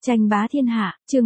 Tranh bá thiên hạ, chương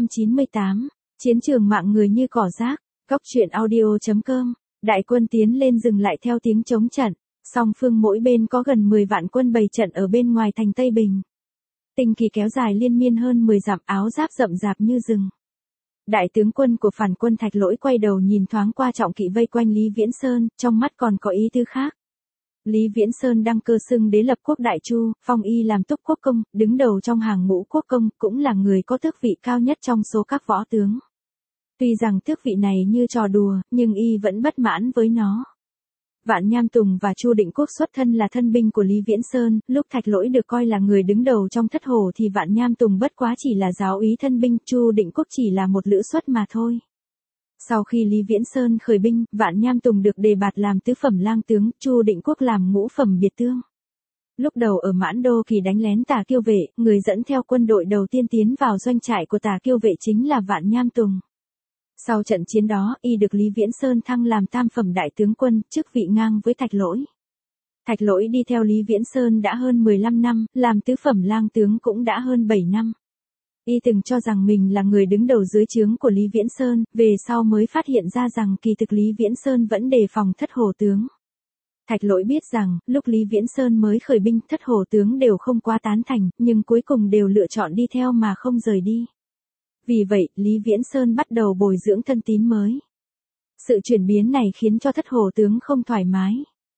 498, chiến trường mạng người như cỏ rác, góc truyện audio.com, đại quân tiến lên dừng lại theo tiếng chống trận, song phương mỗi bên có gần 10 vạn quân bày trận ở bên ngoài thành Tây Bình. Tinh kỳ kéo dài liên miên hơn 10 dặm, áo giáp rậm rạp như rừng. Đại tướng quân của phản quân Thạch Lỗi quay đầu nhìn thoáng qua trọng kỵ vây quanh Lý Viễn Sơn, trong mắt còn có ý tư khác. Lý Viễn Sơn đăng cơ xưng đế lập quốc đại chu, phong y làm túc quốc công, đứng đầu trong hàng ngũ quốc công, cũng là người có tước vị cao nhất trong số các võ tướng. Tuy rằng tước vị này như trò đùa, nhưng y vẫn bất mãn với nó. Vạn Nham Tùng và Chu Định Quốc xuất thân là thân binh của Lý Viễn Sơn, lúc Thạch Lỗi được coi là người đứng đầu trong thất hồ thì Vạn Nham Tùng bất quá chỉ là giáo úy thân binh, Chu Định Quốc chỉ là một lữ xuất mà thôi. Sau khi Lý Viễn Sơn khởi binh, Vạn Nham Tùng được đề bạt làm tứ phẩm lang tướng, Chu Định Quốc làm ngũ phẩm biệt tướng. Lúc đầu ở Mãn Đô Kỳ đánh lén Tả Kiêu Vệ, người dẫn theo quân đội đầu tiên tiến vào doanh trại của Tả Kiêu Vệ chính là Vạn Nham Tùng. Sau trận chiến đó, y được Lý Viễn Sơn thăng làm tam phẩm đại tướng quân, chức vị ngang với Thạch Lỗi. Thạch Lỗi đi theo Lý Viễn Sơn đã hơn 15 năm, làm tứ phẩm lang tướng cũng đã hơn 7 năm. Y từng cho rằng mình là người đứng đầu dưới trướng của Lý Viễn Sơn, về sau mới phát hiện ra rằng kỳ thực Lý Viễn Sơn vẫn đề phòng thất hồ tướng. Thạch Lỗi biết rằng, lúc Lý Viễn Sơn mới khởi binh, thất hồ tướng đều không quá tán thành, nhưng cuối cùng đều lựa chọn đi theo mà không rời đi. Vì vậy, Lý Viễn Sơn bắt đầu bồi dưỡng thân tín mới. Sự chuyển biến này khiến cho thất hồ tướng không thoải mái.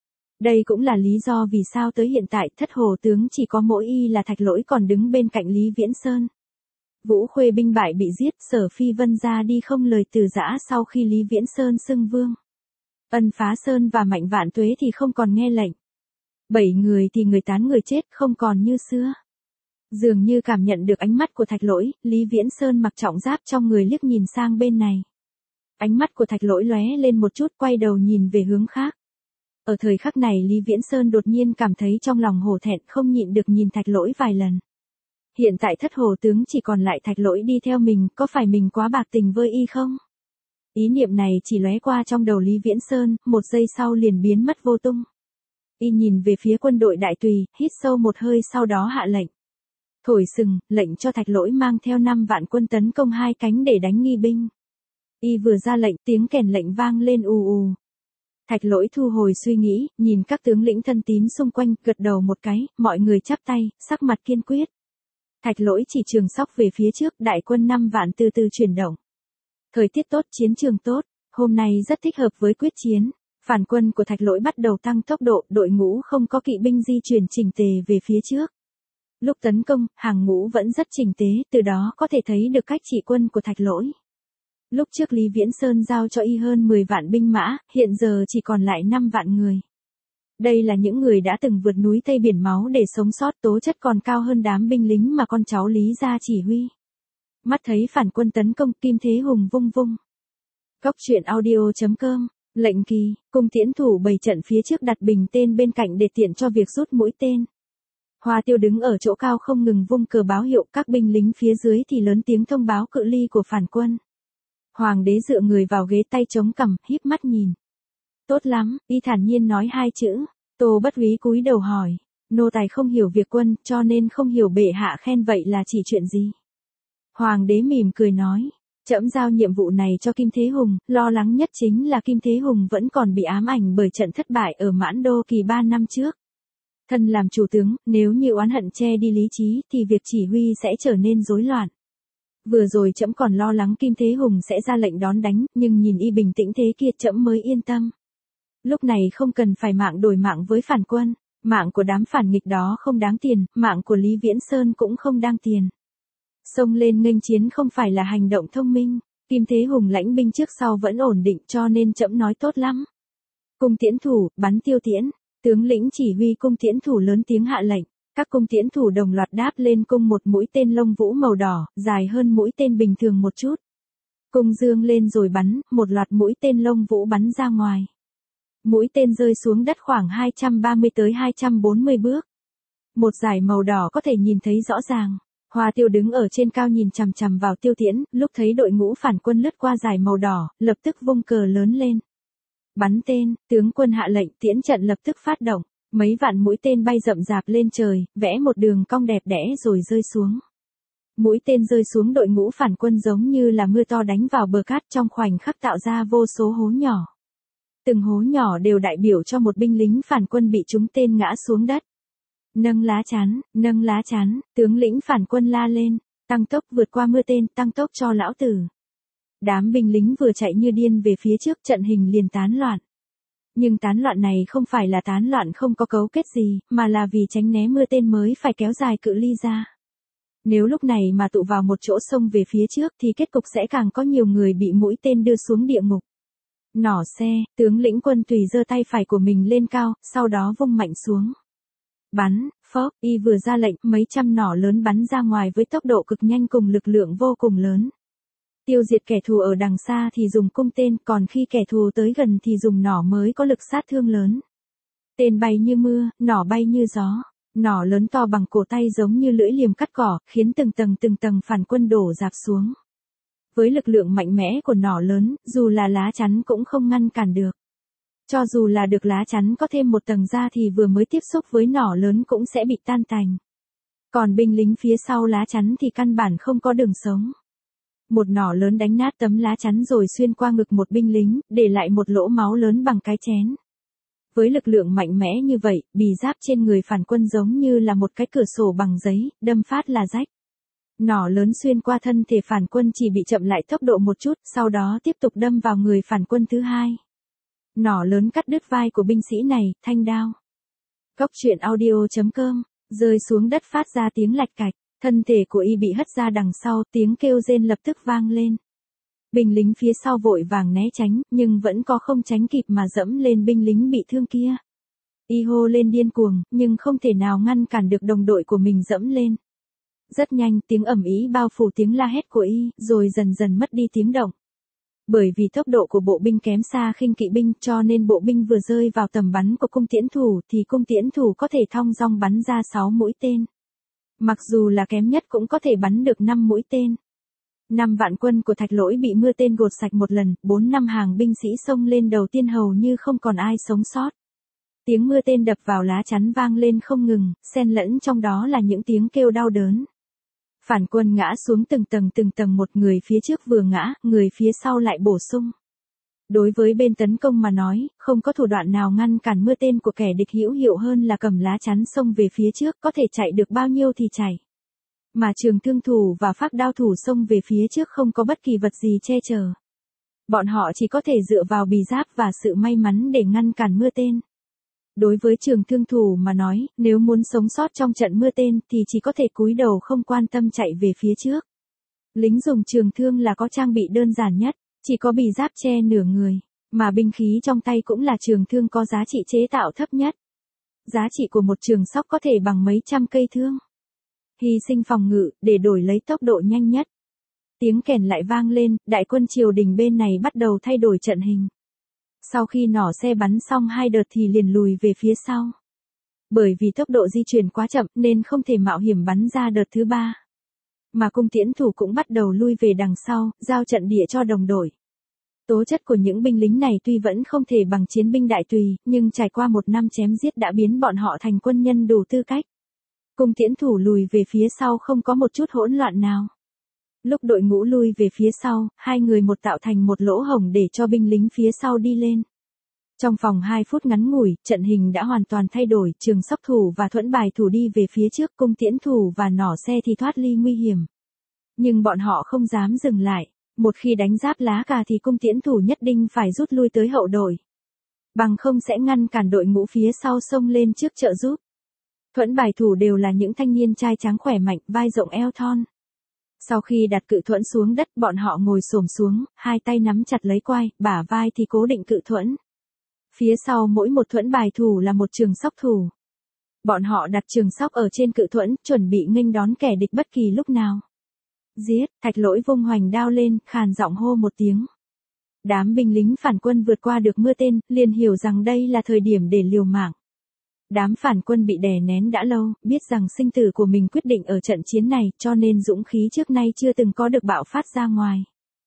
Đây cũng là lý do vì sao tới hiện tại thất hồ tướng chỉ có mỗi y là Thạch Lỗi còn đứng bên cạnh Lý Viễn Sơn. Vũ Khuê binh bại bị giết, Sở Phi Vân ra đi không lời từ giã sau khi Lý Viễn Sơn xưng vương. Ân Phá Sơn và Mạnh Vạn Tuế thì không còn nghe lệnh. 7 người thì người tán người chết, không còn như xưa. Dường như cảm nhận được ánh mắt của Thạch Lỗi, Lý Viễn Sơn mặc trọng giáp trong người liếc nhìn sang bên này. Ánh mắt của Thạch Lỗi lóe lên một chút, quay đầu nhìn về hướng khác. Ở thời khắc này Lý Viễn Sơn đột nhiên cảm thấy trong lòng hổ thẹn, không nhịn được nhìn Thạch Lỗi vài lần. Hiện tại thất hồ tướng chỉ còn lại Thạch Lỗi đi theo mình, có phải mình quá bạc tình với y không? Ý niệm này chỉ lóe qua trong đầu Lý Viễn Sơn, một giây sau liền biến mất vô tung. Y nhìn về phía quân đội đại tùy, hít sâu một hơi sau đó hạ lệnh. Thổi sừng, lệnh cho Thạch Lỗi mang theo 5 vạn quân tấn công hai cánh để đánh nghi binh. Y vừa ra lệnh, tiếng kèn lệnh vang lên ù ù. Thạch Lỗi thu hồi suy nghĩ, nhìn các tướng lĩnh thân tín xung quanh, gật đầu một cái, mọi người chắp tay, sắc mặt kiên quyết. Thạch Lỗi chỉ trường sóc về phía trước, đại quân 5 vạn từ từ chuyển động. Thời tiết tốt, chiến trường tốt, hôm nay rất thích hợp với quyết chiến. Phản quân của Thạch Lỗi bắt đầu tăng tốc độ, đội ngũ không có kỵ binh di chuyển chỉnh tề về phía trước. Lúc tấn công, hàng ngũ vẫn rất chỉnh tế, từ đó có thể thấy được cách chỉ quân của Thạch Lỗi. Lúc trước Lý Viễn Sơn giao cho y hơn 10 vạn binh mã, hiện giờ chỉ còn lại 5 vạn người. Đây là những người đã từng vượt núi Tây biển máu để sống sót, tố chất còn cao hơn đám binh lính mà con cháu Lý gia chỉ huy. Mắt thấy phản quân tấn công, Kim Thế Hùng vung vung. Góc truyện audio.com, lệnh kỳ, cung tiễn thủ bày trận phía trước đặt bình tên bên cạnh để tiện cho việc rút mũi tên. Hoa Tiêu đứng ở chỗ cao không ngừng vung cờ báo hiệu, các binh lính phía dưới thì lớn tiếng thông báo cự ly của phản quân. Hoàng đế dựa người vào ghế, tay chống cằm, híp mắt nhìn. Tốt lắm, y thản nhiên nói 2 chữ. Tô Bất Úy cúi đầu hỏi. Nô tài không hiểu việc quân, cho nên không hiểu bệ hạ khen vậy là chỉ chuyện gì. Hoàng đế mỉm cười nói. Trẫm giao nhiệm vụ này cho Kim Thế Hùng, lo lắng nhất chính là Kim Thế Hùng vẫn còn bị ám ảnh bởi trận thất bại ở Mãn Đô Kỳ 3 năm trước. Thân làm chủ tướng, nếu như oán hận che đi lý trí thì việc chỉ huy sẽ trở nên rối loạn. Vừa rồi trẫm còn lo lắng Kim Thế Hùng sẽ ra lệnh đón đánh, nhưng nhìn y bình tĩnh thế kia trẫm mới yên tâm. Lúc này không cần phải mạng đổi mạng với phản quân, mạng của đám phản nghịch đó không đáng tiền, mạng của Lý Viễn Sơn cũng không đáng tiền. Xông lên nghênh chiến không phải là hành động thông minh, Kim Thế Hùng lãnh binh trước sau vẫn ổn định cho nên trẫm nói tốt lắm. Cung tiễn thủ, bắn tiêu tiễn, tướng lĩnh chỉ huy cung tiễn thủ lớn tiếng hạ lệnh, các cung tiễn thủ đồng loạt đáp lên cung một mũi tên lông vũ màu đỏ, dài hơn mũi tên bình thường một chút. Cung dương lên rồi bắn, một loạt mũi tên lông vũ bắn ra ngoài. Mũi tên rơi xuống đất khoảng 230 tới 240 bước. Một dải màu đỏ có thể nhìn thấy rõ ràng. Hoa Tiêu đứng ở trên cao nhìn chằm chằm vào tiêu tiễn, lúc thấy đội ngũ phản quân lướt qua dải màu đỏ, lập tức vung cờ lớn lên. Bắn tên, tướng quân hạ lệnh, tiễn trận lập tức phát động. Mấy vạn mũi tên bay rậm rạp lên trời, vẽ một đường cong đẹp đẽ rồi rơi xuống. Mũi tên rơi xuống đội ngũ phản quân giống như là mưa to đánh vào bờ cát, trong khoảnh khắc tạo ra vô số hố nhỏ. Từng hố nhỏ đều đại biểu cho một binh lính phản quân bị trúng tên ngã xuống đất. Nâng lá chắn, tướng lĩnh phản quân la lên, tăng tốc vượt qua mưa tên, tăng tốc cho lão tử. Đám binh lính vừa chạy như điên về phía trước, trận hình liền tán loạn. Nhưng tán loạn này không phải là tán loạn không có cấu kết gì, mà là vì tránh né mưa tên mới phải kéo dài cự ly ra. Nếu lúc này mà tụ vào một chỗ xông về phía trước thì kết cục sẽ càng có nhiều người bị mũi tên đưa xuống địa ngục. Nỏ xe, tướng lĩnh quân tùy giơ tay phải của mình lên cao, sau đó vung mạnh xuống. Bắn, phốc, y vừa ra lệnh, mấy trăm nỏ lớn bắn ra ngoài với tốc độ cực nhanh cùng lực lượng vô cùng lớn. Tiêu diệt kẻ thù ở đằng xa thì dùng cung tên, còn khi kẻ thù tới gần thì dùng nỏ mới có lực sát thương lớn. Tên bay như mưa, nỏ bay như gió. Nỏ lớn to bằng cổ tay giống như lưỡi liềm cắt cỏ, khiến từng tầng phản quân đổ rạp xuống. Với lực lượng mạnh mẽ của nỏ lớn, dù là lá chắn cũng không ngăn cản được. Cho dù là được lá chắn có thêm một tầng ra thì vừa mới tiếp xúc với nỏ lớn cũng sẽ bị tan tành. Còn binh lính phía sau lá chắn thì căn bản không có đường sống. Một nỏ lớn đánh nát tấm lá chắn rồi xuyên qua ngực một binh lính, để lại một lỗ máu lớn bằng cái chén. Với lực lượng mạnh mẽ như vậy, bì giáp trên người phản quân giống như là một cái cửa sổ bằng giấy, đâm phát là rách. Nỏ lớn xuyên qua thân thể phản quân chỉ bị chậm lại tốc độ một chút, sau đó tiếp tục đâm vào người phản quân thứ hai. Nỏ lớn cắt đứt vai của binh sĩ này, thanh đao. Góc truyện audio.com, rơi xuống đất phát ra tiếng lạch cạch, thân thể của y bị hất ra đằng sau, tiếng kêu rên lập tức vang lên. Binh lính phía sau vội vàng né tránh, nhưng vẫn có không tránh kịp mà dẫm lên binh lính bị thương kia. Y hô lên điên cuồng, nhưng không thể nào ngăn cản được đồng đội của mình dẫm lên. Rất nhanh, tiếng ầm ĩ bao phủ tiếng la hét của y, rồi dần dần mất đi tiếng động. Bởi vì tốc độ của bộ binh kém xa khinh kỵ binh, cho nên bộ binh vừa rơi vào tầm bắn của cung tiễn thủ thì cung tiễn thủ có thể thong dong bắn ra 6 mũi tên. Mặc dù là kém nhất cũng có thể bắn được 5 mũi tên. 5 vạn quân của Thạch Lỗi bị mưa tên gột sạch một lần, 4-5 hàng binh sĩ xông lên đầu tiên hầu như không còn ai sống sót. Tiếng mưa tên đập vào lá chắn vang lên không ngừng, xen lẫn trong đó là những tiếng kêu đau đớn. Phản quân ngã xuống từng tầng một, người phía trước vừa ngã, người phía sau lại bổ sung. Đối với bên tấn công mà nói, không có thủ đoạn nào ngăn cản mưa tên của kẻ địch hữu hiệu hơn là cầm lá chắn xông về phía trước, có thể chạy được bao nhiêu thì chạy. Mà trường thương thủ và pháp đao thủ xông về phía trước không có bất kỳ vật gì che chở. Bọn họ chỉ có thể dựa vào bì giáp và sự may mắn để ngăn cản mưa tên. Đối với trường thương thủ mà nói, nếu muốn sống sót trong trận mưa tên thì chỉ có thể cúi đầu không quan tâm chạy về phía trước. Lính dùng trường thương là có trang bị đơn giản nhất, chỉ có bì giáp che nửa người, mà binh khí trong tay cũng là trường thương có giá trị chế tạo thấp nhất. Giá trị của một trường sóc có thể bằng mấy trăm cây thương. Hy sinh phòng ngự, để đổi lấy tốc độ nhanh nhất. Tiếng kèn lại vang lên, đại quân triều đình bên này bắt đầu thay đổi trận hình. Sau khi nỏ xe bắn xong 2 đợt thì liền lùi về phía sau. Bởi vì tốc độ di chuyển quá chậm nên không thể mạo hiểm bắn ra đợt thứ 3. Mà cung tiễn thủ cũng bắt đầu lui về đằng sau, giao trận địa cho đồng đội. Tố chất của những binh lính này tuy vẫn không thể bằng chiến binh đại tùy, nhưng trải qua 1 năm chém giết đã biến bọn họ thành quân nhân đủ tư cách. Cung tiễn thủ lùi về phía sau không có một chút hỗn loạn nào. Lúc đội ngũ lui về phía sau, 2 người một tạo thành một lỗ hổng để cho binh lính phía sau đi lên. Trong vòng 2 phút ngắn ngủi, trận hình đã hoàn toàn thay đổi, trường sóc thủ và thuẫn bài thủ đi về phía trước, cung tiễn thủ và nỏ xe thì thoát ly nguy hiểm. Nhưng bọn họ không dám dừng lại, một khi đánh giáp lá cà thì cung tiễn thủ nhất định phải rút lui tới hậu đội. Bằng không sẽ ngăn cản đội ngũ phía sau xông lên trước trợ giúp. Thuẫn bài thủ đều là những thanh niên trai tráng khỏe mạnh, vai rộng eo thon. Sau khi đặt cự thuẫn xuống đất, bọn họ ngồi xổm xuống, 2 tay nắm chặt lấy quai, bả vai thì cố định cự thuẫn. Phía sau mỗi một thuẫn bài thủ là một trường sóc thủ. Bọn họ đặt trường sóc ở trên cự thuẫn, chuẩn bị nghênh đón kẻ địch bất kỳ lúc nào. Giết, Thạch Lỗi vung hoành đao lên, khàn giọng hô một tiếng. Đám binh lính phản quân vượt qua được mưa tên, liền hiểu rằng đây là thời điểm để liều mạng. Đám phản quân bị đè nén đã lâu, biết rằng sinh tử của mình quyết định ở trận chiến này, cho nên dũng khí trước nay chưa từng có được bạo phát ra ngoài.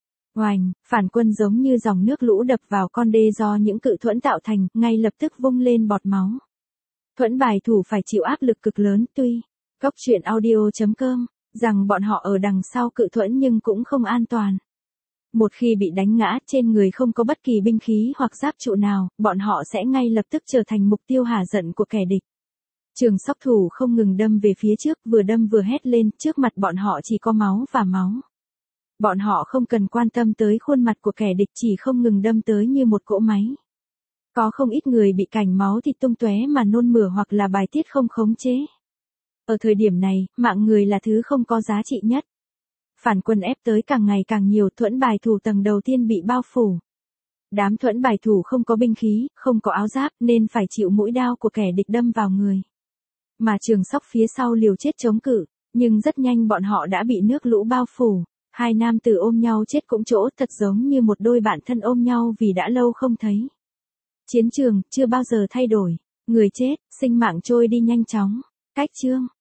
Oành, phản quân giống như dòng nước lũ đập vào con đê do những cự thuẫn tạo thành, ngay lập tức vung lên bọt máu. Thuẫn bài thủ phải chịu áp lực cực lớn, tuy. Góc truyện audio.com rằng bọn họ ở đằng sau cự thuẫn nhưng cũng không an toàn. Một khi bị đánh ngã, trên người không có bất kỳ binh khí hoặc giáp trụ nào, bọn họ sẽ ngay lập tức trở thành mục tiêu hả giận của kẻ địch. Trường sóc thủ không ngừng đâm về phía trước, vừa đâm vừa hét lên, trước mặt bọn họ chỉ có máu và máu. Bọn họ không cần quan tâm tới khuôn mặt của kẻ địch, chỉ không ngừng đâm tới như một cỗ máy. Có không ít người bị cảnh máu thịt tung tóe mà nôn mửa hoặc là bài tiết không khống chế. Ở thời điểm này, mạng người là thứ không có giá trị nhất. Phản quân ép tới càng ngày càng nhiều, thuẫn bài thủ tầng đầu tiên bị bao phủ. Đám thuẫn bài thủ không có binh khí, không có áo giáp nên phải chịu mũi đao của kẻ địch đâm vào người. Mà Trường Sóc phía sau liều chết chống cự, nhưng rất nhanh bọn họ đã bị nước lũ bao phủ. Hai nam tử ôm nhau chết cũng chỗ, thật giống như một đôi bạn thân ôm nhau vì đã lâu không thấy. Chiến trường chưa bao giờ thay đổi, người chết, sinh mạng trôi đi nhanh chóng. Cách chương